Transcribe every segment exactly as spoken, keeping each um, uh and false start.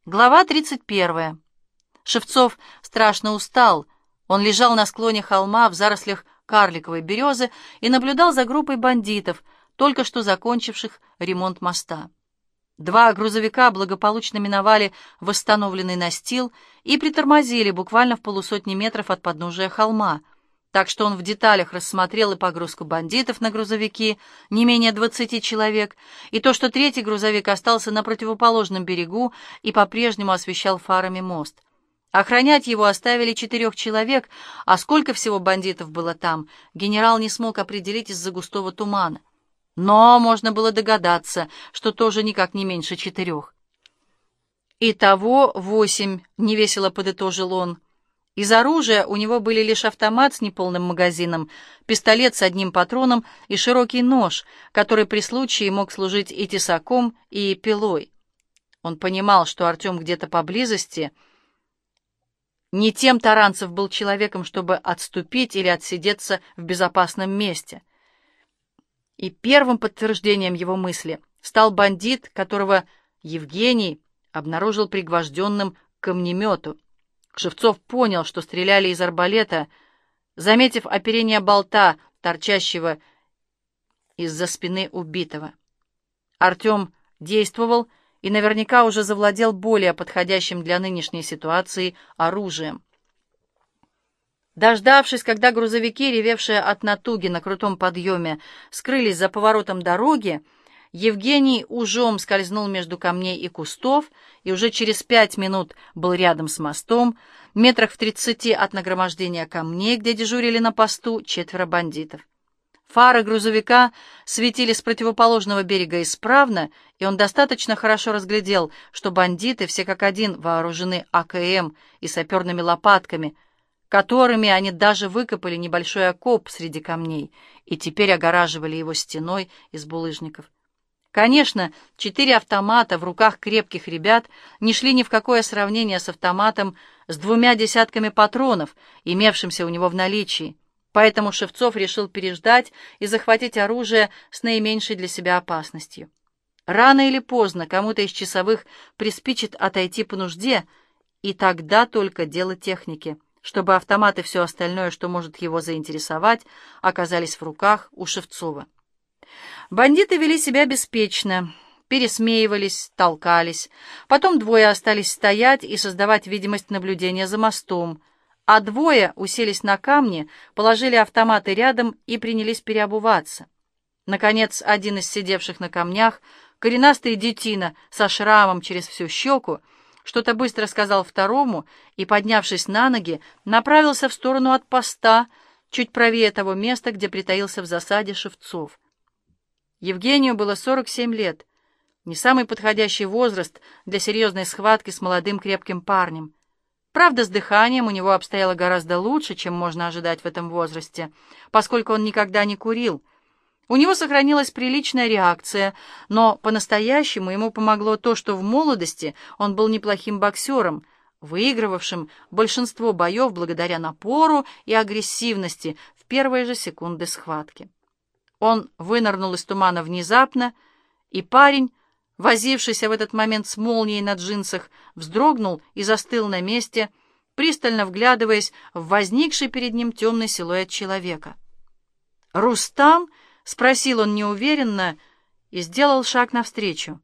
Глава тридцать первая. Шевцов страшно устал. Он лежал на склоне холма в зарослях карликовой березы и наблюдал за группой бандитов, только что закончивших ремонт моста. Два грузовика благополучно миновали восстановленный настил и притормозили буквально в полусотни метров от подножия холма, так что он в деталях рассмотрел и погрузку бандитов на грузовики, не менее двадцати человек, и то, что третий грузовик остался на противоположном берегу и по-прежнему освещал фарами мост. Охранять его оставили четырех человек, а сколько всего бандитов было там, генерал не смог определить из-за густого тумана. Но можно было догадаться, что тоже никак не меньше четырех. «Итого восемь», — невесело подытожил он. Из оружия у него были лишь автомат с неполным магазином, пистолет с одним патроном и широкий нож, который при случае мог служить и тесаком, и пилой. Он понимал, что Артем где-то поблизости. Не тем Таранцев был человеком, чтобы отступить или отсидеться в безопасном месте. И первым подтверждением его мысли стал бандит, которого Евгений обнаружил пригвожденным к камнемету. Шевцов понял, что стреляли из арбалета, заметив оперение болта, торчащего из-за спины убитого. Артем действовал и наверняка уже завладел более подходящим для нынешней ситуации оружием. Дождавшись, когда грузовики, ревевшие от натуги на крутом подъеме, скрылись за поворотом дороги, Евгений ужом скользнул между камней и кустов и уже через пять минут был рядом с мостом, метрах в тридцати от нагромождения камней, где дежурили на посту четверо бандитов. Фары грузовика светили с противоположного берега исправно, и он достаточно хорошо разглядел, что бандиты все как один вооружены А К М и саперными лопатками, которыми они даже выкопали небольшой окоп среди камней и теперь огораживали его стеной из булыжников. Конечно, четыре автомата в руках крепких ребят не шли ни в какое сравнение с автоматом с двумя десятками патронов, имевшимся у него в наличии, поэтому Шевцов решил переждать и захватить оружие с наименьшей для себя опасностью. Рано или поздно кому-то из часовых приспичит отойти по нужде, и тогда только дело техники, чтобы автомат и все остальное, что может его заинтересовать, оказались в руках у Шевцова. Бандиты вели себя беспечно, пересмеивались, толкались. Потом двое остались стоять и создавать видимость наблюдения за мостом, а двое уселись на камни, положили автоматы рядом и принялись переобуваться. Наконец, один из сидевших на камнях, коренастый детина со шрамом через всю щеку, что-то быстро сказал второму и, поднявшись на ноги, направился в сторону от поста, чуть правее того места, где притаился в засаде Шевцов. Евгению было сорок семь лет, не самый подходящий возраст для серьезной схватки с молодым крепким парнем. Правда, с дыханием у него обстояло гораздо лучше, чем можно ожидать в этом возрасте, поскольку он никогда не курил. У него сохранилась приличная реакция, но по-настоящему ему помогло то, что в молодости он был неплохим боксером, выигрывавшим большинство боев благодаря напору и агрессивности в первые же секунды схватки. Он вынырнул из тумана внезапно, и парень, возившийся в этот момент с молнией на джинсах, вздрогнул и застыл на месте, пристально вглядываясь в возникший перед ним темный силуэт человека. «Рустам?» — спросил он неуверенно и сделал шаг навстречу.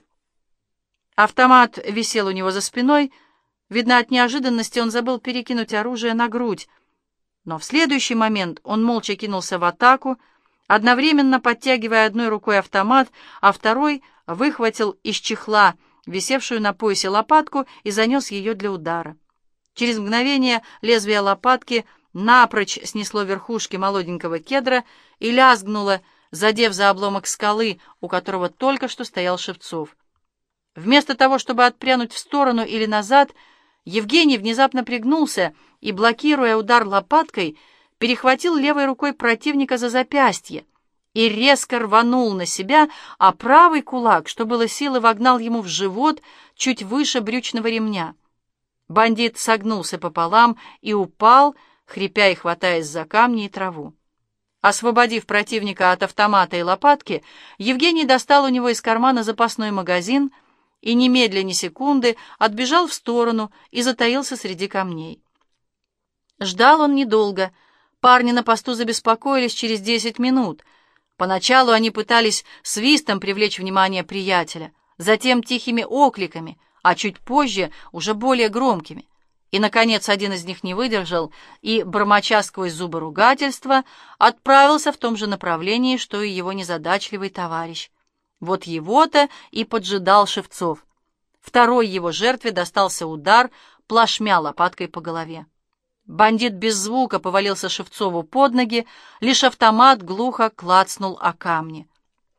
Автомат висел у него за спиной. Видно, от неожиданности он забыл перекинуть оружие на грудь. Но в следующий момент он молча кинулся в атаку, одновременно подтягивая одной рукой автомат, а второй выхватил из чехла висевшую на поясе лопатку и занес ее для удара. Через мгновение лезвие лопатки напрочь снесло верхушки молоденького кедра и лязгнуло, задев за обломок скалы, у которого только что стоял Шевцов. Вместо того, чтобы отпрянуть в сторону или назад, Евгений внезапно пригнулся и, блокируя удар лопаткой, перехватил левой рукой противника за запястье и резко рванул на себя, а правый кулак, что было силы, вогнал ему в живот чуть выше брючного ремня. Бандит согнулся пополам и упал, хрипя и хватаясь за камни и траву. Освободив противника от автомата и лопатки, Евгений достал у него из кармана запасной магазин и немедля ни секунды отбежал в сторону и затаился среди камней. Ждал он недолго. Парни на посту забеспокоились через десять минут. Поначалу они пытались свистом привлечь внимание приятеля, затем тихими окликами, а чуть позже уже более громкими. И, наконец, один из них не выдержал и, бормоча сквозь зубы ругательства, отправился в том же направлении, что и его незадачливый товарищ. Вот его-то и поджидал Шевцов. Второй его жертве достался удар плашмя лопаткой по голове. Бандит без звука повалился Шевцову под ноги, лишь автомат глухо клацнул о камни.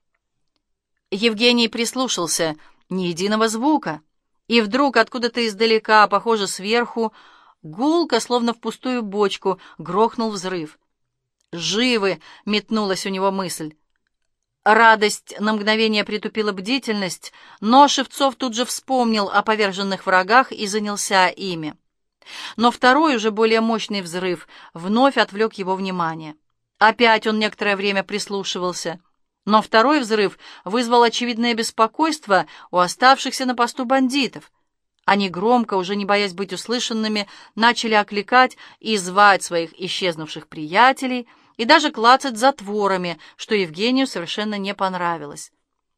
Евгений прислушался, ни единого звука, и вдруг откуда-то издалека, похоже, сверху, гулко, словно в пустую бочку, грохнул взрыв. «Живы!» — метнулась у него мысль. Радость на мгновение притупила бдительность, но Шевцов тут же вспомнил о поверженных врагах и занялся ими. Но второй, уже более мощный взрыв вновь отвлек его внимание. Опять он некоторое время прислушивался, но второй взрыв вызвал очевидное беспокойство у оставшихся на посту бандитов. Они громко, уже не боясь быть услышанными, начали окликать и звать своих исчезнувших приятелей и даже клацать затворами, что Евгению совершенно не понравилось.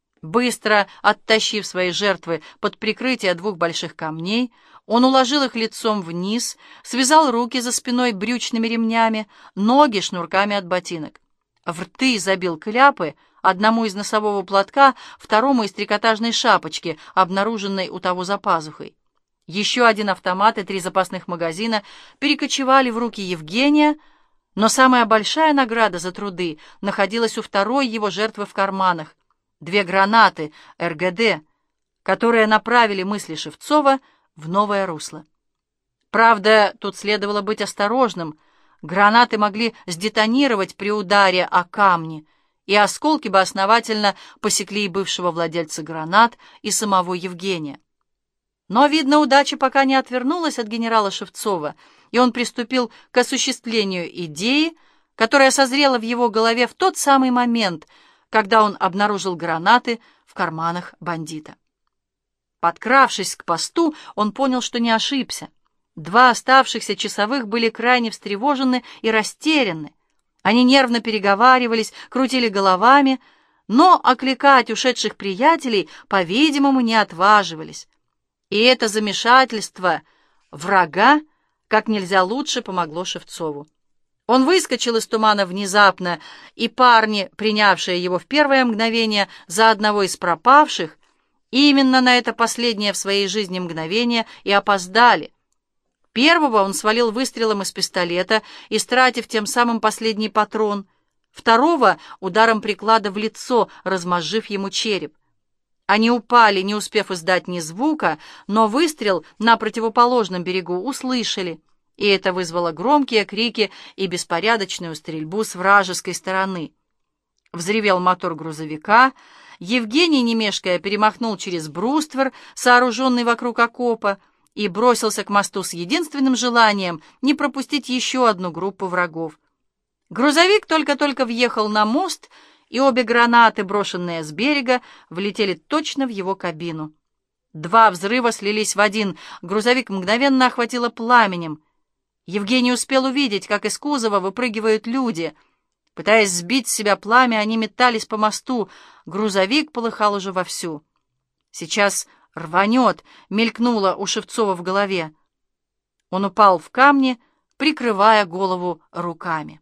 Быстро оттащив свои жертвы под прикрытие двух больших камней, он уложил их лицом вниз, связал руки за спиной брючными ремнями, ноги шнурками от ботинок. В рты забил кляпы, одному из носового платка, второму из трикотажной шапочки, обнаруженной у того за пазухой. Еще один автомат и три запасных магазина перекочевали в руки Евгения, но самая большая награда за труды находилась у второй его жертвы в карманах. Две гранаты эр гэ дэ, которые направили мысли Шевцова в новое русло. Правда, тут следовало быть осторожным. Гранаты могли сдетонировать при ударе о камни, и осколки бы основательно посекли и бывшего владельца гранат, и самого Евгения. Но, видно, удача пока не отвернулась от генерала Шевцова, и он приступил к осуществлению идеи, которая созрела в его голове в тот самый момент, когда он обнаружил гранаты в карманах бандита. Подкравшись к посту, он понял, что не ошибся. Два оставшихся часовых были крайне встревожены и растеряны. Они нервно переговаривались, крутили головами, но окликать ушедших приятелей, по-видимому, не отваживались. И это замешательство врага как нельзя лучше помогло Шевцову. Он выскочил из тумана внезапно, и парни, принявшие его в первое мгновение за одного из пропавших, именно на это последнее в своей жизни мгновение и опоздали. Первого он свалил выстрелом из пистолета, истратив тем самым последний патрон, второго — ударом приклада в лицо, размозжив ему череп. Они упали, не успев издать ни звука, но выстрел на противоположном берегу услышали, и это вызвало громкие крики и беспорядочную стрельбу с вражеской стороны. Взревел мотор грузовика, Евгений, не мешкая, перемахнул через бруствер, сооруженный вокруг окопа, и бросился к мосту с единственным желанием не пропустить еще одну группу врагов. Грузовик только-только въехал на мост, и обе гранаты, брошенные с берега, влетели точно в его кабину. Два взрыва слились в один, грузовик мгновенно охватило пламенем. Евгений успел увидеть, как из кузова выпрыгивают люди. Пытаясь сбить с себя пламя, они метались по мосту. Грузовик полыхал уже вовсю. «Сейчас рванет», — мелькнуло у Шевцова в голове. Он упал в камни, прикрывая голову руками.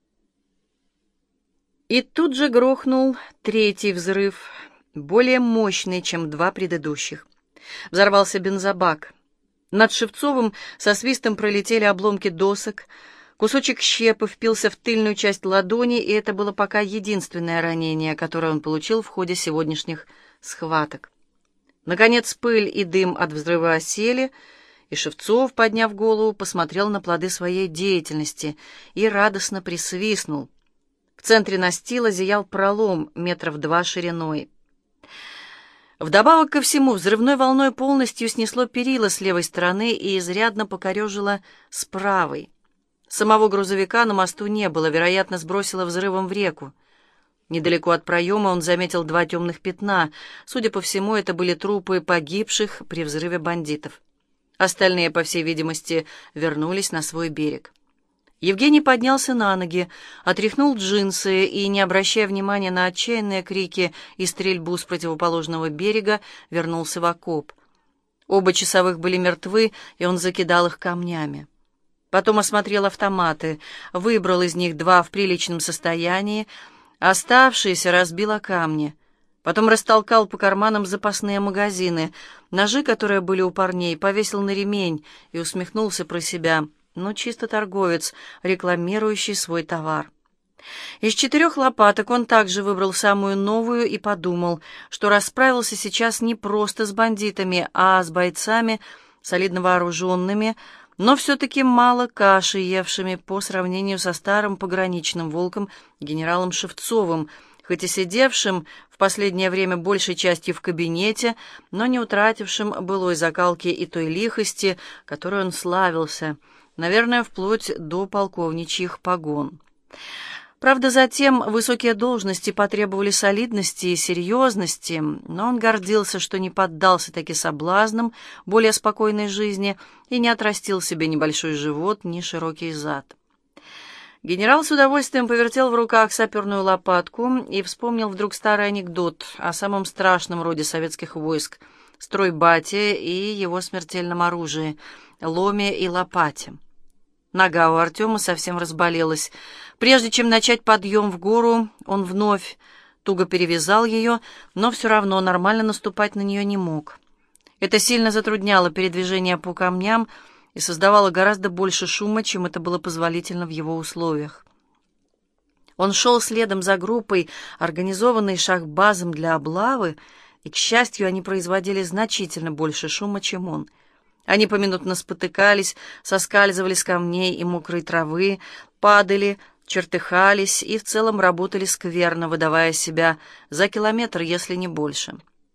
И тут же грохнул третий взрыв, более мощный, чем два предыдущих. Взорвался бензобак. Над Шевцовым со свистом пролетели обломки досок, кусочек щепы впился в тыльную часть ладони, и это было пока единственное ранение, которое он получил в ходе сегодняшних схваток. Наконец пыль и дым от взрыва осели, и Шевцов, подняв голову, посмотрел на плоды своей деятельности и радостно присвистнул. В центре настила зиял пролом метров два шириной. Вдобавок ко всему, взрывной волной полностью снесло перила с левой стороны и изрядно покорежило с правой. Самого грузовика на мосту не было, вероятно, сбросило взрывом в реку. Недалеко от проема он заметил два темных пятна. Судя по всему, это были трупы погибших при взрыве бандитов. Остальные, по всей видимости, вернулись на свой берег. Евгений поднялся на ноги, отряхнул джинсы и, не обращая внимания на отчаянные крики и стрельбу с противоположного берега, вернулся в окоп. Оба часовых были мертвы, и он закидал их камнями. Потом осмотрел автоматы, выбрал из них два в приличном состоянии, оставшиеся разбил о камни. Потом растолкал по карманам запасные магазины. Ножи, которые были у парней, повесил на ремень и усмехнулся про себя. Ну, чисто торговец, рекламирующий свой товар. Из четырех лопаток он также выбрал самую новую и подумал, что расправился сейчас не просто с бандитами, а с бойцами, солидно вооруженными, но все-таки мало каши евшими по сравнению со старым пограничным волком генералом Шевцовым, хоть и сидевшим в последнее время большей частью в кабинете, но не утратившим былой закалки и той лихости, которой он славился, наверное, вплоть до полковничьих погон. Правда, затем высокие должности потребовали солидности и серьезности, но он гордился, что не поддался таки соблазнам более спокойной жизни и не отрастил себе небольшой живот, ни широкий зад. Генерал с удовольствием повертел в руках саперную лопатку и вспомнил вдруг старый анекдот о самом страшном роде советских войск — стройбате и его смертельном оружии — ломе и лопате. Нога у Артема совсем разболелась. Прежде чем начать подъем в гору, он вновь туго перевязал ее, но все равно нормально наступать на нее не мог. Это сильно затрудняло передвижение по камням и создавало гораздо больше шума, чем это было позволительно в его условиях. Он шел следом за группой, организованной шахбазом для облавы, и, к счастью, они производили значительно больше шума, чем он. Они поминутно спотыкались, соскальзывали с камней и мокрой травы, падали, чертыхались и в целом работали скверно, выдавая себя за километр, если не больше.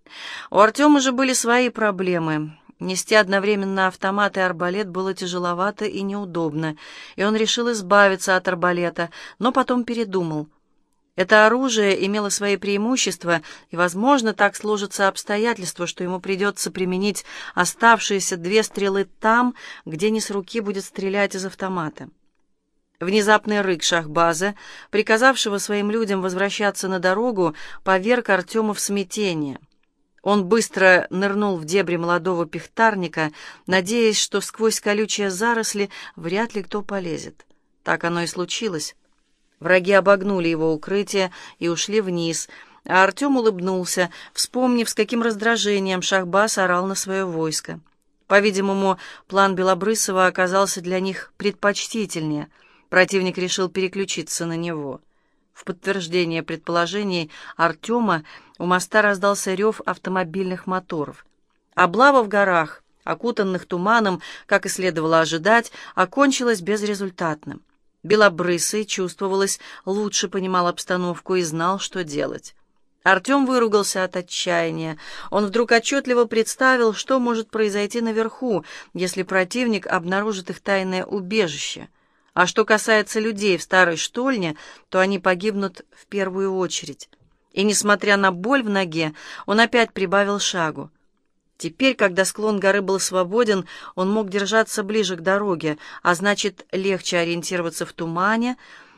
У Артема же были свои проблемы. Нести одновременно автомат и арбалет было тяжеловато и неудобно, и он решил избавиться от арбалета, но потом передумал. Это оружие имело свои преимущества, и, возможно, так сложатся обстоятельства, что ему придется применить оставшиеся две стрелы там, где не с руки будет стрелять из автомата. Внезапный рык шахбаза, приказавшего своим людям возвращаться на дорогу, поверг Артема в смятение. Он быстро нырнул в дебри молодого пихтарника, надеясь, что сквозь колючие заросли вряд ли кто полезет. Так оно и случилось. Враги обогнули его укрытие и ушли вниз, а Артем улыбнулся, вспомнив, с каким раздражением шахбаз орал на свое войско. По-видимому, план Белобрысова оказался для них предпочтительнее. Противник решил переключиться на него. В подтверждение предположений Артема у моста раздался рев автомобильных моторов. Облава в горах, окутанных туманом, как и следовало ожидать, окончилась безрезультатным. Белобрысый, чувствовалось, лучше понимал обстановку и знал, что делать. Артем выругался от отчаяния. Он вдруг отчетливо представил, что может произойти наверху, если противник обнаружит их тайное убежище. А что касается людей в старой штольне, то они погибнут в первую очередь. И, несмотря на боль в ноге, он опять прибавил шагу. Теперь, когда склон горы был свободен, он мог держаться ближе к дороге, а значит, легче ориентироваться в тумане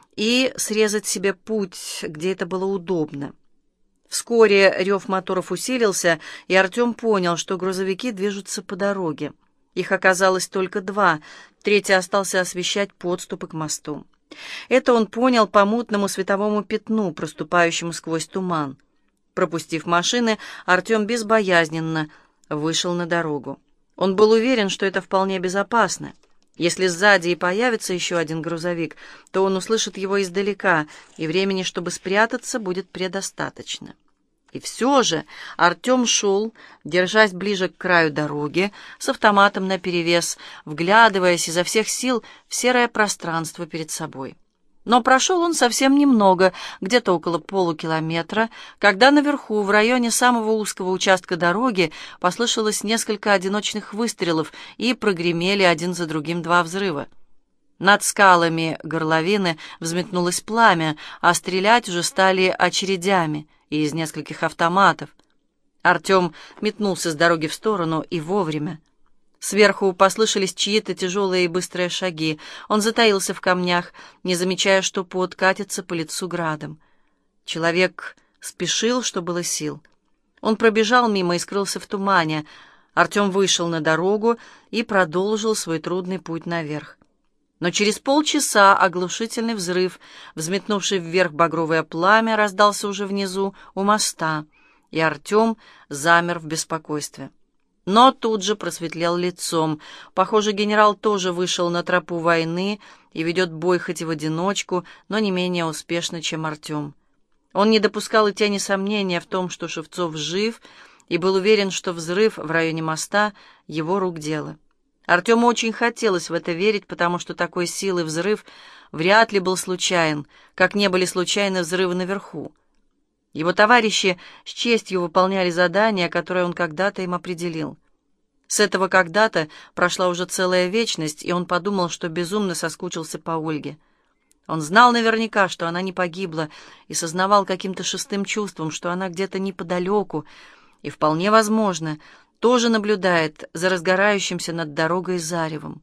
и срезать себе путь, где это было удобно. Вскоре рев моторов усилился, и Артем понял, что грузовики движутся по дороге. Их оказалось только два, третий остался освещать подступы к мосту. Это он понял по мутному световому пятну, проступающему сквозь туман. Пропустив машины, Артем безбоязненно вышел на дорогу. Он был уверен, что это вполне безопасно. Если сзади и появится еще один грузовик, то он услышит его издалека, и времени, чтобы спрятаться, будет предостаточно. И все же Артем шел, держась ближе к краю дороги, с автоматом наперевес, вглядываясь изо всех сил в серое пространство перед собой. Но прошел он совсем немного, где-то около полукилометра, когда наверху, в районе самого узкого участка дороги, послышалось несколько одиночных выстрелов и прогремели один за другим два взрыва. Над скалами горловины взметнулось пламя, а стрелять уже стали очередями и из нескольких автоматов. Артем метнулся с дороги в сторону и вовремя. Сверху послышались чьи-то тяжелые и быстрые шаги. Он затаился в камнях, не замечая, что пот катится по лицу градом. Человек спешил, что было сил. Он пробежал мимо и скрылся в тумане. Артем вышел на дорогу и продолжил свой трудный путь наверх. Но через полчаса оглушительный взрыв, взметнувший вверх багровое пламя, раздался уже внизу, у моста, и Артем замер в беспокойстве. Но тут же просветлел лицом. Похоже, генерал тоже вышел на тропу войны и ведет бой хоть и в одиночку, но не менее успешно, чем Артем. Он не допускал и тени сомнения в том, что Шевцов жив, и был уверен, что взрыв в районе моста — его рук дело. Артему очень хотелось в это верить, потому что такой силы взрыв вряд ли был случайен, как не были случайны взрывы наверху. Его товарищи с честью выполняли задание, которое он когда-то им определил. С этого когда-то прошла уже целая вечность, и он подумал, что безумно соскучился по Ольге. Он знал наверняка, что она не погибла, и сознавал каким-то шестым чувством, что она где-то неподалеку, и, вполне возможно, тоже наблюдает за разгорающимся над дорогой заревом.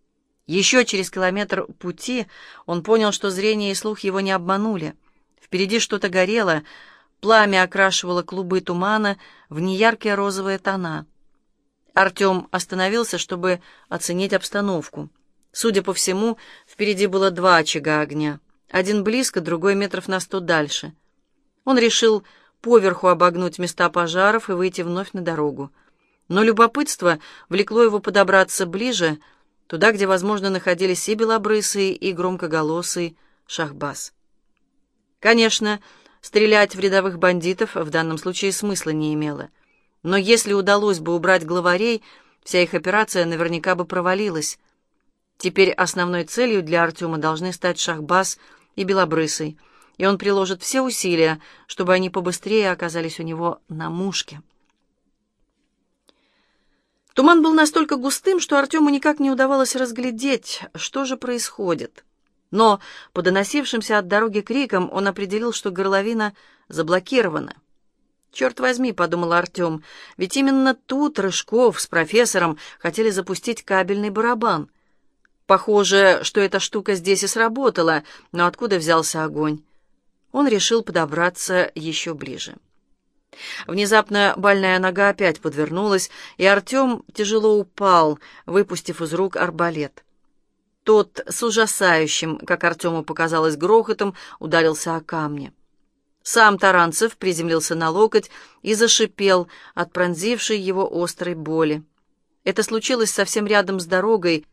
Еще через километр пути он понял, что зрение и слух его не обманули. Впереди что-то горело, пламя окрашивало клубы тумана в неяркие розовые тона. Артем остановился, чтобы оценить обстановку. Судя по всему, впереди было два очага огня. Один близко, другой метров на сто дальше. Он решил поверху обогнуть места пожаров и выйти вновь на дорогу. Но любопытство влекло его подобраться ближе, туда, где, возможно, находились и белобрысый, и громкоголосый Шахбаз. Конечно, стрелять в рядовых бандитов в данном случае смысла не имело. Но если удалось бы убрать главарей, вся их операция наверняка бы провалилась. Теперь основной целью для Артема должны стать Шахбаз и белобрысый, и он приложит все усилия, чтобы они побыстрее оказались у него на мушке. Туман был настолько густым, что Артему никак не удавалось разглядеть, что же происходит. Но по доносившимся от дороги крикам он определил, что горловина заблокирована. «Черт возьми», — подумал Артем, — «ведь именно тут Рыжков с профессором хотели запустить кабельный барабан. Похоже, что эта штука здесь и сработала, но откуда взялся огонь?» Он решил подобраться еще ближе. Внезапно больная нога опять подвернулась, и Артем тяжело упал, выпустив из рук арбалет. Тот с ужасающим, как Артему показалось, грохотом ударился о камни. Сам Таранцев приземлился на локоть и зашипел от пронзившей его острой боли. Это случилось совсем рядом с дорогой,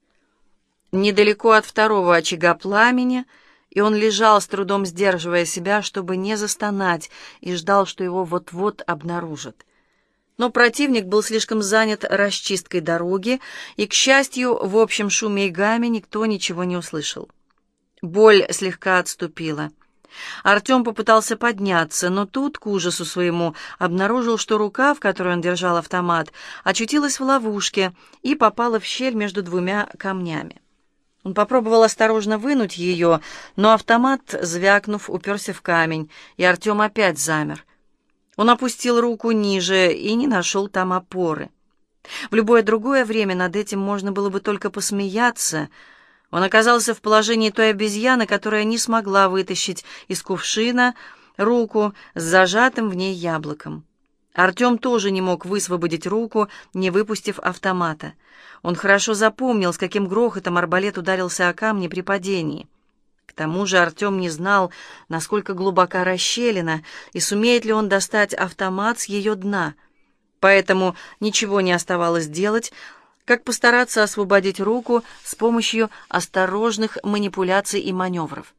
недалеко от второго очага пламени, и он лежал, с трудом сдерживая себя, чтобы не застонать, и ждал, что его вот-вот обнаружат. Но противник был слишком занят расчисткой дороги, и, к счастью, в общем шуме и гаме никто ничего не услышал. Боль слегка отступила. Артем попытался подняться, но тут, к ужасу своему, обнаружил, что рука, в которой он держал автомат, очутилась в ловушке и попала в щель между двумя камнями. Он попробовал осторожно вынуть ее, но автомат, звякнув, уперся в камень, и Артем опять замер. Он опустил руку ниже и не нашел там опоры. В любое другое время над этим можно было бы только посмеяться. Он оказался в положении той обезьяны, которая не смогла вытащить из кувшина руку с зажатым в ней яблоком. Артем тоже не мог высвободить руку, не выпустив автомата. Он хорошо запомнил, с каким грохотом арбалет ударился о камни при падении. К тому же Артем не знал, насколько глубока расщелина, и сумеет ли он достать автомат с ее дна. Поэтому ничего не оставалось делать, как постараться освободить руку с помощью осторожных манипуляций и маневров.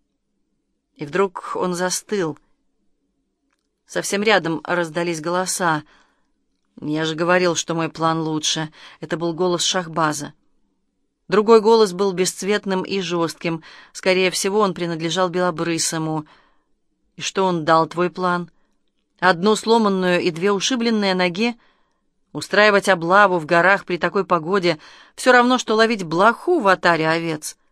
И вдруг он застыл. Совсем рядом раздались голоса. «Я же говорил, что мой план лучше». Это был голос Шахбаза. Другой голос был бесцветным и жестким. Скорее всего, он принадлежал Белобрысому. «И что он дал, твой план? Одну сломанную и две ушибленные ноги? Устраивать облаву в горах при такой погоде все равно, что ловить блоху в отаре овец».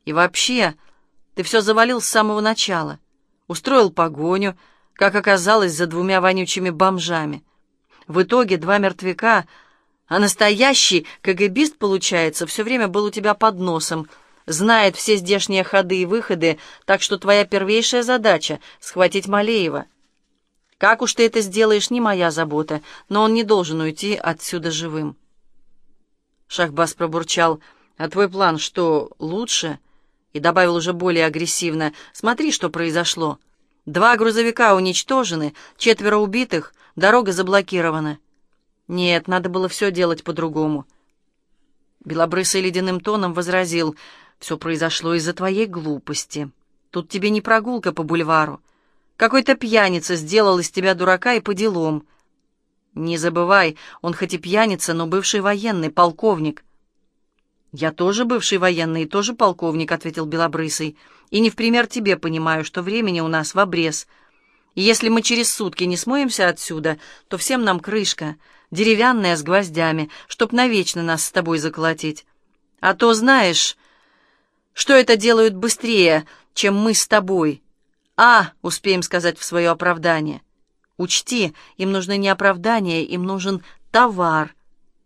И вообще, ты все завалил с самого начала. Устроил погоню, как оказалось, за двумя вонючими бомжами. В итоге два мертвяка, а настоящий КГБист, получается, все время был у тебя под носом, знает все здешние ходы и выходы, так что твоя первейшая задача — схватить Малеева. Как уж ты это сделаешь, не моя забота, но он не должен уйти отсюда живым. Шахбаз пробурчал: «А твой план что, лучше?» И добавил уже более агрессивно: «Смотри, что произошло. Два грузовика уничтожены, четверо убитых, дорога заблокирована». Нет, надо было все делать по-другому. Белобрысый ледяным тоном возразил: «Все произошло из-за твоей глупости. Тут тебе не прогулка по бульвару. Какой-то пьяница сделал из тебя дурака и по делам. Не забывай, он хоть и пьяница, но бывший военный, полковник». «Я тоже бывший военный и тоже полковник», — ответил Белобрысый. «И не в пример тебе понимаю, что времени у нас в обрез. И если мы через сутки не смоемся отсюда, то всем нам крышка, деревянная с гвоздями, чтоб навечно нас с тобой заколотить. А то знаешь, что это делают быстрее, чем мы с тобой. А, успеем сказать в свое оправдание. Учти, им нужно не оправдание, им нужен товар.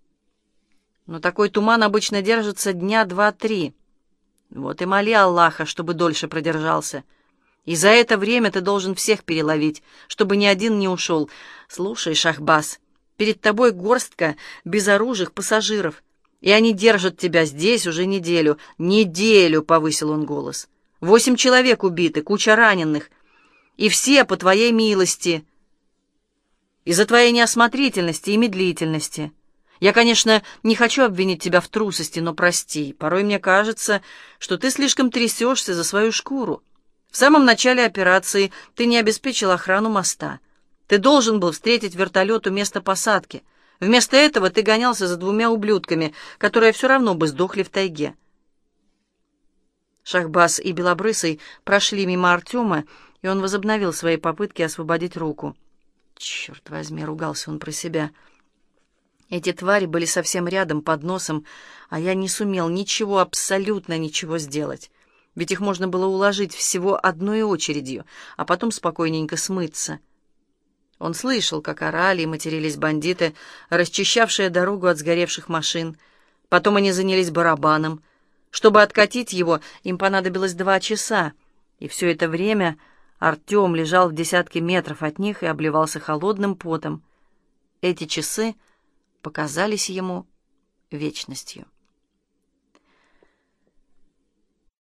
Но такой туман обычно держится дня два-три. Вот и моли Аллаха, чтобы дольше продержался. И за это время ты должен всех переловить, чтобы ни один не ушел. Слушай, Шахбаз, перед тобой горстка безоружных пассажиров, и они держат тебя здесь уже неделю. Неделю, — повысил он голос. Восемь человек убиты, куча раненых. И все по твоей милости, из-за твоей неосмотрительности и медлительности. Я, конечно, не хочу обвинить тебя в трусости, но прости, порой мне кажется, что ты слишком трясешься за свою шкуру. В самом начале операции ты не обеспечил охрану моста. Ты должен был встретить вертолет у места посадки. Вместо этого ты гонялся за двумя ублюдками, которые все равно бы сдохли в тайге». Шахбаз и Белобрысый прошли мимо Артема, и он возобновил свои попытки освободить руку. «Черт возьми», — ругался он про себя. «Эти твари были совсем рядом, под носом, а я не сумел ничего, абсолютно ничего сделать. Ведь их можно было уложить всего одной очередью, а потом спокойненько смыться». Он слышал, как орали и матерились бандиты, расчищавшие дорогу от сгоревших машин. Потом они занялись барабаном. Чтобы откатить его, им понадобилось два часа, и все это время Артем лежал в десятке метров от них и обливался холодным потом. Эти часы показались ему вечностью.